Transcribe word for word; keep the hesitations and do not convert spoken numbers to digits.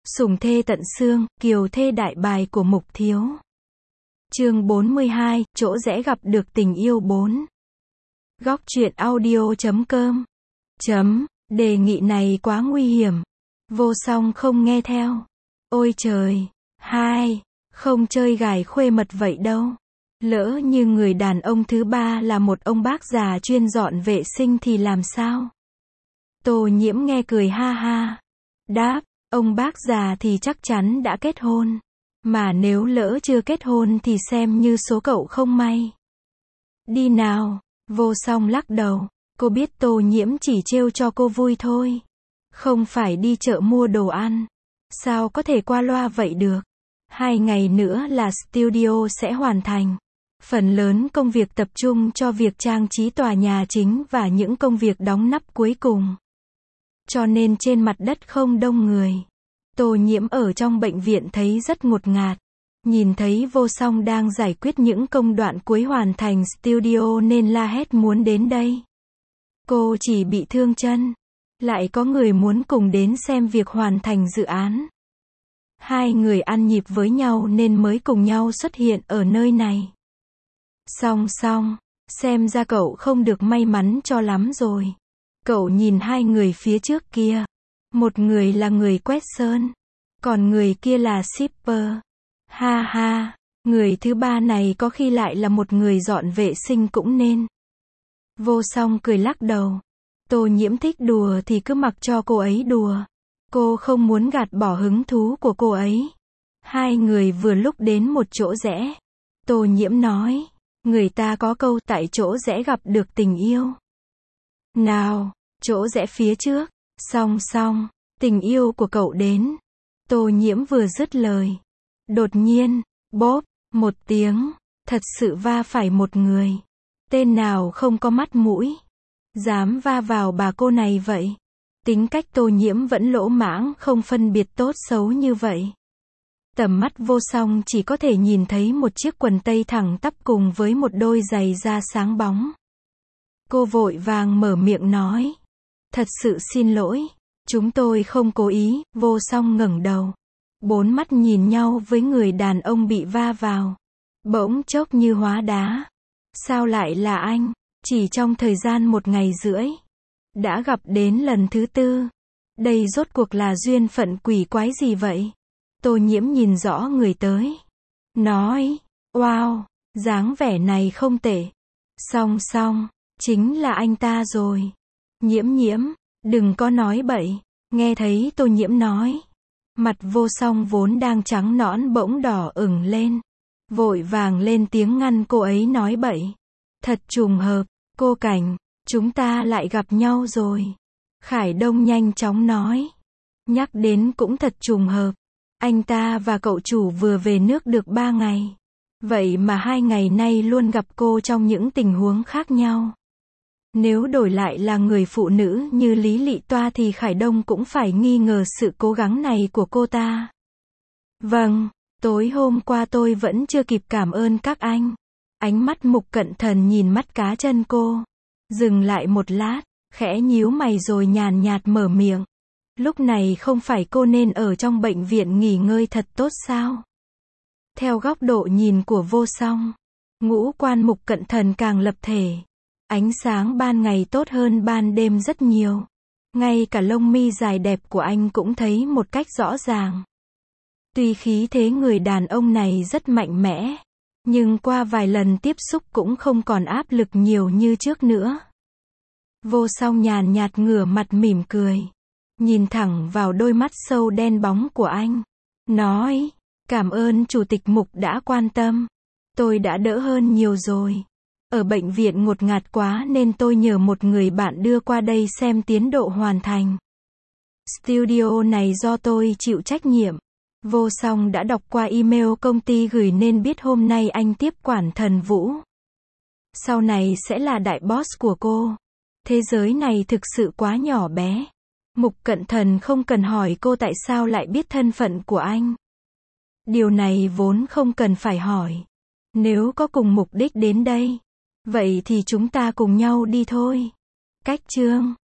Sủng thê tận xương, kiều thê đại bài của Mục Thiếu. Chương bốn mươi hai, chỗ rẽ gặp được tình yêu bốn. Góc truyện audio chấm com. Chấm, đề nghị này quá nguy hiểm. Vô song không nghe theo. Ôi trời. Hai, không chơi gài khuê mật vậy đâu. Lỡ như người đàn ông thứ ba là một ông bác già chuyên dọn vệ sinh thì làm sao? Tô Nhiễm nghe cười ha ha. Đáp, ông bác già thì chắc chắn đã kết hôn. Mà nếu lỡ chưa kết hôn thì xem như số cậu không may. Đi nào. Vô song lắc đầu. Cô biết Tô Nhiễm chỉ trêu cho cô vui thôi. Không phải đi chợ mua đồ ăn. Sao có thể qua loa vậy được? Hai ngày nữa là studio sẽ hoàn thành. Phần lớn công việc tập trung cho việc trang trí tòa nhà chính và những công việc đóng nắp cuối cùng. Cho nên trên mặt đất không đông người. Tô Nhiễm ở trong bệnh viện thấy rất ngột ngạt. Nhìn thấy Vô Song đang giải quyết những công đoạn cuối hoàn thành studio nên la hét muốn đến đây. Cô chỉ bị thương chân. Lại có người muốn cùng đến xem việc hoàn thành dự án. Hai người ăn nhịp với nhau nên mới cùng nhau xuất hiện ở nơi này. Song Song, xem ra cậu không được may mắn cho lắm rồi. Cậu nhìn hai người phía trước kia. Một người là người quét sơn. Còn người kia là shipper. Ha ha, người thứ ba này có khi lại là một người dọn vệ sinh cũng nên. Vô Song cười lắc đầu. Tô Nhiễm thích đùa thì cứ mặc cho cô ấy đùa. Cô không muốn gạt bỏ hứng thú của cô ấy. Hai người vừa lúc đến một chỗ rẽ. Tô Nhiễm nói, người ta có câu tại chỗ rẽ gặp được tình yêu. Nào, chỗ rẽ phía trước. Song Song, tình yêu của cậu đến. Tô Nhiễm vừa dứt lời. Đột nhiên, bốp, một tiếng, thật sự va phải một người. Tên nào không có mắt mũi. Dám va vào bà cô này vậy. Tính cách Tô Nhiễm vẫn lỗ mãng không phân biệt tốt xấu như vậy. Tầm mắt Vô Song chỉ có thể nhìn thấy một chiếc quần tây thẳng tắp cùng với một đôi giày da sáng bóng. Cô vội vàng mở miệng nói. Thật sự xin lỗi. Chúng tôi không cố ý. Vô Song ngẩng đầu. Bốn mắt nhìn nhau với người đàn ông bị va vào. Bỗng chốc như hóa đá. Sao lại là anh? Chỉ trong thời gian một ngày rưỡi. Đã gặp đến lần thứ tư. Đây rốt cuộc là duyên phận quỷ quái gì vậy? Tô Nhiễm nhìn rõ người tới. Nói, wow, dáng vẻ này không tệ. Song Song, chính là anh ta rồi. Nhiễm Nhiễm, đừng có nói bậy. Nghe thấy Tô Nhiễm nói. Mặt Vô Song vốn đang trắng nõn bỗng đỏ ửng lên. Vội vàng lên tiếng ngăn cô ấy nói bậy. Thật trùng hợp, cô Cảnh, chúng ta lại gặp nhau rồi. Khải Đông nhanh chóng nói. Nhắc đến cũng thật trùng hợp. Anh ta và cậu chủ vừa về nước được ba ngày. Vậy mà hai ngày nay luôn gặp cô trong những tình huống khác nhau. Nếu đổi lại là người phụ nữ như Lý Lị Toa thì Khải Đông cũng phải nghi ngờ sự cố gắng này của cô ta. Vâng, tối hôm qua tôi vẫn chưa kịp cảm ơn các anh. Ánh mắt Mục Cận Thần nhìn mắt cá chân cô. Dừng lại một lát, khẽ nhíu mày rồi nhàn nhạt mở miệng. Lúc này không phải cô nên ở trong bệnh viện nghỉ ngơi thật tốt sao? Theo góc độ nhìn của Vô Song, ngũ quan Mục Cận Thần càng lập thể. Ánh sáng ban ngày tốt hơn ban đêm rất nhiều. Ngay cả lông mi dài đẹp của anh cũng thấy một cách rõ ràng. Tuy khí thế người đàn ông này rất mạnh mẽ, nhưng qua vài lần tiếp xúc cũng không còn áp lực nhiều như trước nữa. Vô Song nhàn nhạt ngửa mặt mỉm cười. Nhìn thẳng vào đôi mắt sâu đen bóng của anh. Nói, cảm ơn Chủ tịch Mục đã quan tâm. Tôi đã đỡ hơn nhiều rồi. Ở bệnh viện ngột ngạt quá nên tôi nhờ một người bạn đưa qua đây xem tiến độ hoàn thành. Studio này do tôi chịu trách nhiệm. Vô Song đã đọc qua email công ty gửi nên biết hôm nay anh tiếp quản Thần Vũ. Sau này sẽ là đại boss của cô. Thế giới này thực sự quá nhỏ bé. Mục Cận Thần không cần hỏi cô tại sao lại biết thân phận của anh. Điều này vốn không cần phải hỏi. Nếu có cùng mục đích đến đây, vậy thì chúng ta cùng nhau đi thôi. Cách chương